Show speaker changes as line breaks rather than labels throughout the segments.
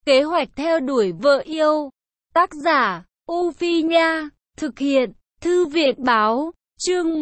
Kế hoạch theo đuổi vợ yêu. Tác giả, U Phi Nha. Thực hiện, Thư viện Báo. Chương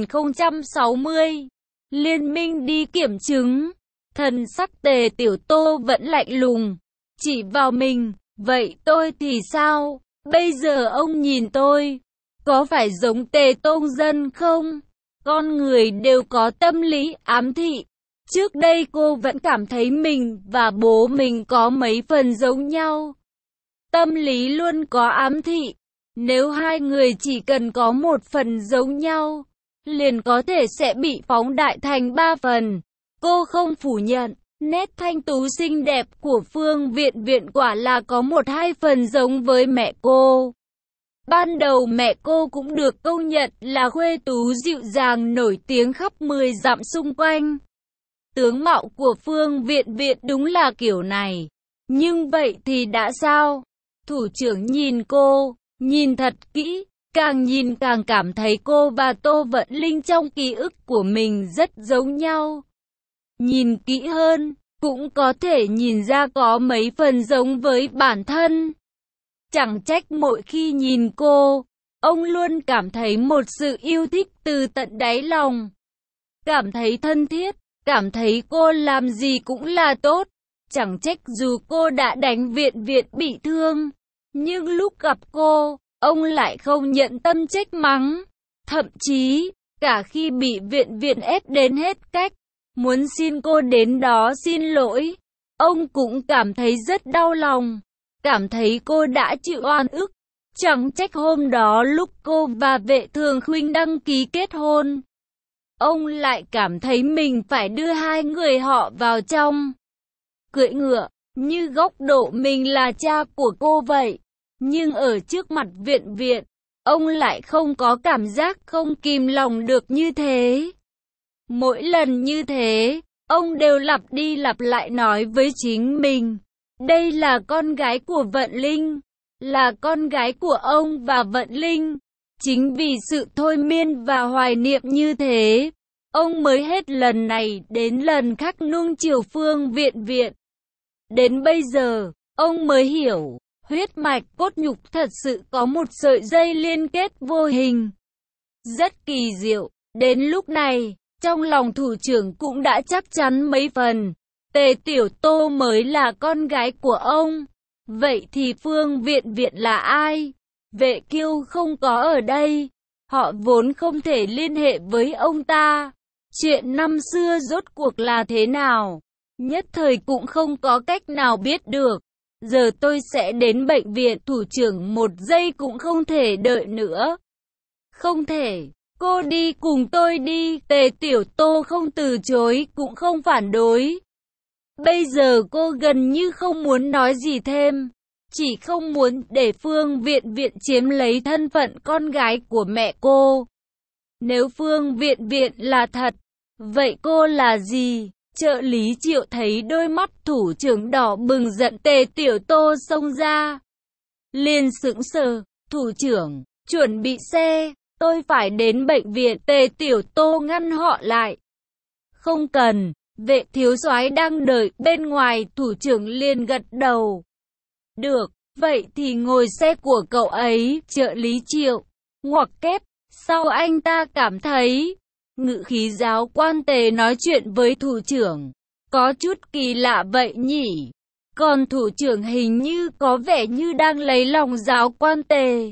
1060. Liên minh đi kiểm chứng. Thần sắc Tề Tiểu Tô vẫn lạnh lùng. Chỉ vào mình, vậy tôi thì sao? Bây giờ ông nhìn tôi, có phải giống Tề Tôn Dân không? Con người đều có tâm lý ám thị. Trước đây cô vẫn cảm thấy mình và bố mình có mấy phần giống nhau. Tâm lý luôn có ám thị. Nếu hai người chỉ cần có một phần giống nhau, liền có thể sẽ bị phóng đại thành 3 phần. Cô không phủ nhận, nét thanh tú xinh đẹp của Phương Viện Viện quả là có 1-2 phần giống với mẹ cô. Ban đầu mẹ cô cũng được công nhận là khuê tú dịu dàng nổi tiếng khắp 10 dặm xung quanh. Tướng mạo của Phương Viện Viện đúng là kiểu này. Nhưng vậy thì đã sao? Thủ trưởng nhìn cô, nhìn thật kỹ, càng nhìn càng cảm thấy cô và Tô Vận Linh trong ký ức của mình rất giống nhau. Nhìn kỹ hơn, cũng có thể nhìn ra có mấy phần giống với bản thân. Chẳng trách mỗi khi nhìn cô, ông luôn cảm thấy một sự yêu thích từ tận đáy lòng. Cảm thấy thân thiết, cảm thấy cô làm gì cũng là tốt. Chẳng trách dù cô đã đánh Viện Viện bị thương, nhưng lúc gặp cô, ông lại không nhận tâm trách mắng. Thậm chí, cả khi bị Viện Viện ép đến hết cách, muốn xin cô đến đó xin lỗi, ông cũng cảm thấy rất đau lòng. Cảm thấy cô đã chịu oan ức. Chẳng trách hôm đó lúc cô và Vệ Thường Khuynh đăng ký kết hôn, ông lại cảm thấy mình phải đưa hai người họ vào trong. Cưỡi ngựa, như góc độ mình là cha của cô vậy. Nhưng ở trước mặt Viện Viện, ông lại không có cảm giác không kìm lòng được như thế. Mỗi lần như thế, ông đều lặp đi lặp lại nói với chính mình, đây là con gái của Vận Linh, là con gái của ông và Vận Linh. Chính vì sự thôi miên và hoài niệm như thế, ông mới hết lần này đến lần khác nuông chiều Phương Viện Viện. Đến bây giờ, ông mới hiểu, huyết mạch cốt nhục thật sự có một sợi dây liên kết vô hình. Rất kỳ diệu, đến lúc này, trong lòng thủ trưởng cũng đã chắc chắn mấy phần. Tề Tiểu Tô mới là con gái của ông. Vậy thì Phương Viện Viện là ai? Vệ Kiêu không có ở đây. Họ vốn không thể liên hệ với ông ta. Chuyện năm xưa rốt cuộc là thế nào? Nhất thời cũng không có cách nào biết được. Giờ tôi sẽ đến bệnh viện. Thủ trưởng một giây cũng không thể đợi nữa. Không thể. Cô đi cùng tôi đi. Tề Tiểu Tô không từ chối cũng không phản đối. Bây giờ cô gần như không muốn nói gì thêm. Chỉ không muốn để Phương Viện Viện chiếm lấy thân phận con gái của mẹ cô. Nếu Phương Viện Viện là thật, vậy cô là gì? Trợ lý Triệu thấy đôi mắt thủ trưởng đỏ bừng giận. Tề Tiểu Tô xông ra, liền sững sờ. Thủ trưởng, chuẩn bị xe, tôi phải đến bệnh viện. Tề Tiểu Tô ngăn họ lại. Không cần, Vệ thiếu soái đang đợi bên ngoài. Thủ trưởng liền gật đầu. Được, vậy thì ngồi xe của cậu ấy. Trợ lý Triệu ngoặc kép. Sau anh ta cảm thấy ngữ khí giáo quan Tề nói chuyện với thủ trưởng có chút kỳ lạ vậy nhỉ. Còn thủ trưởng hình như có vẻ như đang lấy lòng giáo quan Tề.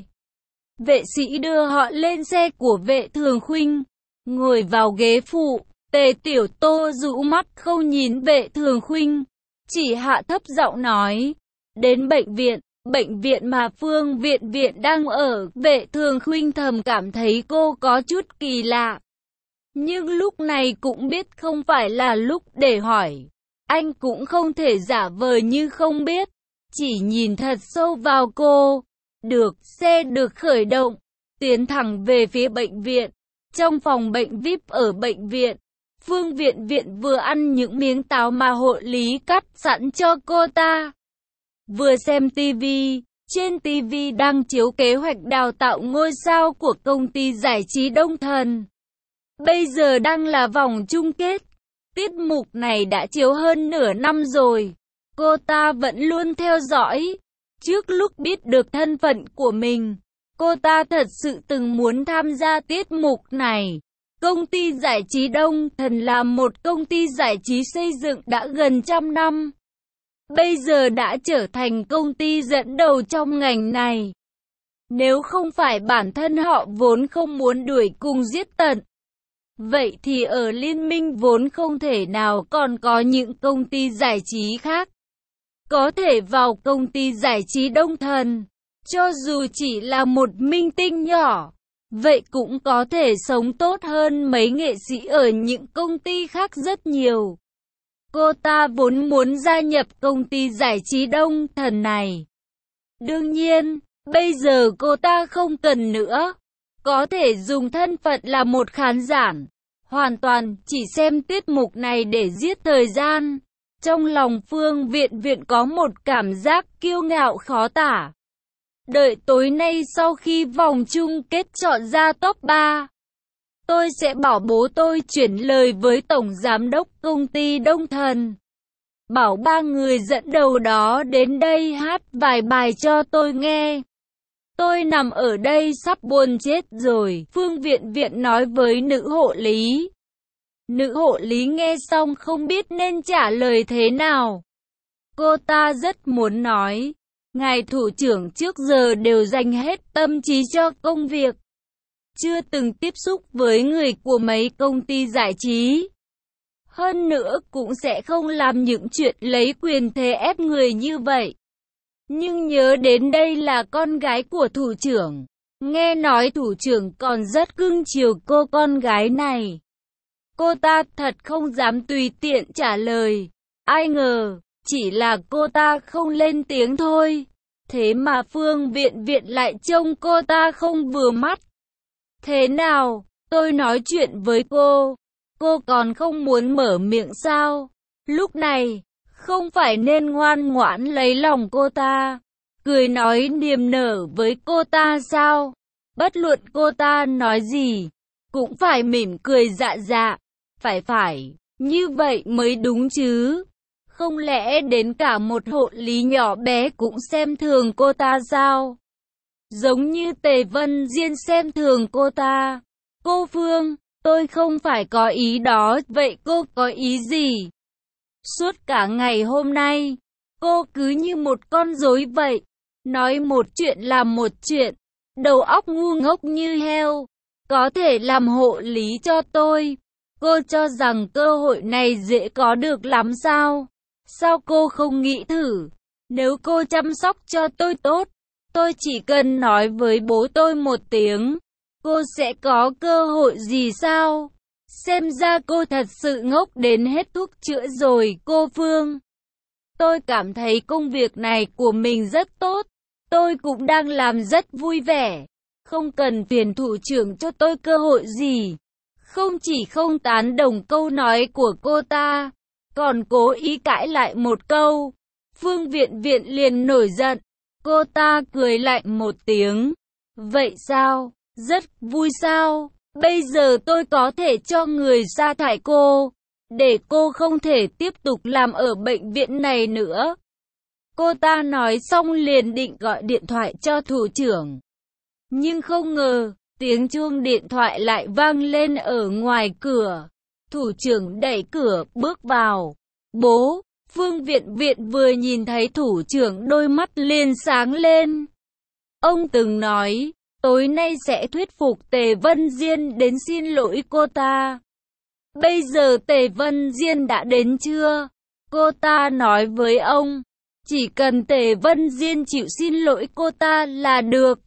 Vệ sĩ đưa họ lên xe của Vệ Thường Khuynh, ngồi vào ghế phụ. Tề Tiểu Tô rũ mắt không nhìn Vệ Thường Khuynh, chỉ hạ thấp giọng nói, đến bệnh viện mà Phương Viện Viện đang ở. Vệ Thường Khuynh thầm cảm thấy cô có chút kỳ lạ, nhưng lúc này cũng biết không phải là lúc để hỏi. Anh cũng không thể giả vờ như không biết, chỉ nhìn thật sâu vào cô. Được, xe được khởi động, tiến thẳng về phía bệnh viện. Trong phòng bệnh VIP ở bệnh viện, Phương Viện Viện vừa ăn những miếng táo mà hộ lý cắt sẵn cho cô ta, vừa xem TV. Trên TV đang chiếu kế hoạch đào tạo ngôi sao của công ty giải trí Đông Thần. Bây giờ đang là vòng chung kết. Tiết mục này đã chiếu hơn nửa năm rồi. Cô ta vẫn luôn theo dõi. Trước lúc biết được thân phận của mình, cô ta thật sự từng muốn tham gia tiết mục này. Công ty giải trí Đông Thần là một công ty giải trí xây dựng đã gần 100 năm. Bây giờ đã trở thành công ty dẫn đầu trong ngành này. Nếu không phải bản thân họ vốn không muốn đuổi cùng giết tận, vậy thì ở liên minh vốn không thể nào còn có những công ty giải trí khác có thể vào công ty giải trí Đông Thần. Cho dù chỉ là một minh tinh nhỏ, vậy cũng có thể sống tốt hơn mấy nghệ sĩ ở những công ty khác rất nhiều. Cô ta vốn muốn gia nhập công ty giải trí Đông Thần này. Đương nhiên, bây giờ cô ta không cần nữa. Có thể dùng thân phận là một khán giả, hoàn toàn chỉ xem tiết mục này để giết thời gian. Trong lòng Phương Viện Viện có một cảm giác kiêu ngạo khó tả. Đợi tối nay sau khi vòng chung kết chọn ra top 3, tôi sẽ bảo bố tôi chuyển lời với Tổng Giám đốc công ty Đông Thần. Bảo 3 người dẫn đầu đó đến đây hát vài bài cho tôi nghe. Tôi nằm ở đây sắp buồn chết rồi, Phương Viện Viện nói với nữ hộ lý. Nữ hộ lý nghe xong không biết nên trả lời thế nào. Cô ta rất muốn nói, ngài thủ trưởng trước giờ đều dành hết tâm trí cho công việc. Chưa từng tiếp xúc với người của mấy công ty giải trí. Hơn nữa cũng sẽ không làm những chuyện lấy quyền thế ép người như vậy. Nhưng nhớ đến đây là con gái của thủ trưởng. Nghe nói thủ trưởng còn rất cưng chiều cô con gái này. Cô ta thật không dám tùy tiện trả lời. Ai ngờ, chỉ là cô ta không lên tiếng thôi. Thế mà Phương Viện Viện lại trông cô ta không vừa mắt. Thế nào, tôi nói chuyện với cô còn không muốn mở miệng sao? Lúc này, không phải nên ngoan ngoãn lấy lòng cô ta, cười nói niềm nở với cô ta sao? Bất luận cô ta nói gì, cũng phải mỉm cười dạ dạ. Phải, như vậy mới đúng chứ. Không lẽ đến cả một hộ lý nhỏ bé cũng xem thường cô ta sao? Giống như Tề Vân Diên xem thường cô ta. Cô Phương, tôi không phải có ý đó, vậy cô có ý gì? Suốt cả ngày hôm nay, cô cứ như một con rối vậy. Nói một chuyện làm một chuyện, đầu óc ngu ngốc như heo. Có thể làm hộ lý cho tôi. Cô cho rằng cơ hội này dễ có được lắm sao? Sao cô không nghĩ thử? Nếu cô chăm sóc cho tôi tốt, tôi chỉ cần nói với bố tôi một tiếng, cô sẽ có cơ hội gì sao? Xem ra cô thật sự ngốc đến hết thuốc chữa rồi cô Phương. Tôi cảm thấy công việc này của mình rất tốt. Tôi cũng đang làm rất vui vẻ. Không cần phiền thủ trưởng cho tôi cơ hội gì. Không chỉ không tán đồng câu nói của cô ta, còn cố ý cãi lại một câu. Phương Viện Viện liền nổi giận. Cô ta cười lạnh một tiếng. Vậy sao? Rất vui sao? Bây giờ tôi có thể cho người sa thải cô, để cô không thể tiếp tục làm ở bệnh viện này nữa. Cô ta nói xong liền định gọi điện thoại cho thủ trưởng. Nhưng không ngờ, tiếng chuông điện thoại lại vang lên ở ngoài cửa. Thủ trưởng đẩy cửa bước vào. Bố, Phương Viện Viện vừa nhìn thấy thủ trưởng đôi mắt liền sáng lên. Ông từng nói, tối nay sẽ thuyết phục Tề Vân Diên đến xin lỗi cô ta. Bây giờ Tề Vân Diên đã đến chưa? Cô ta nói với ông, chỉ cần Tề Vân Diên chịu xin lỗi cô ta là được.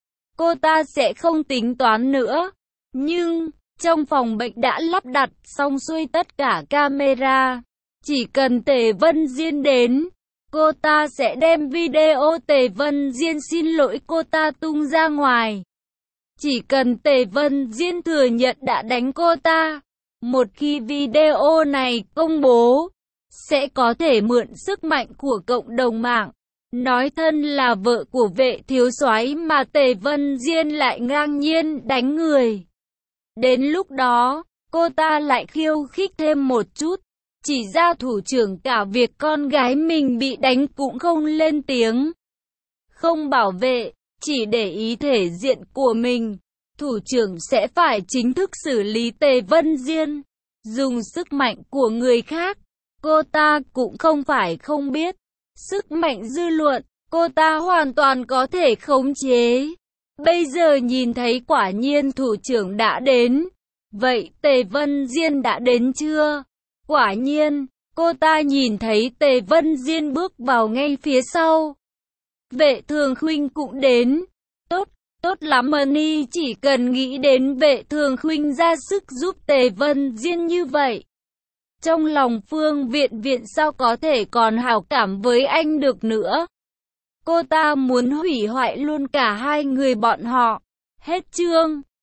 Cô ta sẽ không tính toán nữa. Nhưng, trong phòng bệnh đã lắp đặt xong xuôi tất cả camera. Chỉ cần Tề Vân Diên đến, cô ta sẽ đem video Tề Vân Diên xin lỗi cô ta tung ra ngoài. Chỉ cần Tề Vân Diên thừa nhận đã đánh cô ta, một khi video này công bố, sẽ có thể mượn sức mạnh của cộng đồng mạng, nói thân là vợ của Vệ thiếu soái mà Tề Vân Diên lại ngang nhiên đánh người. Đến lúc đó, cô ta lại khiêu khích thêm một chút. Chỉ ra thủ trưởng cả việc con gái mình bị đánh cũng không lên tiếng, không bảo vệ, chỉ để ý thể diện của mình. Thủ trưởng sẽ phải chính thức xử lý Tề Vân Diên. Dùng sức mạnh của người khác, cô ta cũng không phải không biết. Sức mạnh dư luận, cô ta hoàn toàn có thể khống chế. Bây giờ nhìn thấy quả nhiên thủ trưởng đã đến. Vậy Tề Vân Diên đã đến chưa? Quả nhiên, cô ta nhìn thấy Tề Vân Diên bước vào ngay phía sau. Vệ Thường Khuynh cũng đến. Tốt lắm Mani, chỉ cần nghĩ đến Vệ Thường Khuynh ra sức giúp Tề Vân Diên như vậy. Trong lòng Phương Viện Viện sao có thể còn hảo cảm với anh được nữa. Cô ta muốn hủy hoại luôn cả hai người bọn họ. Hết chương.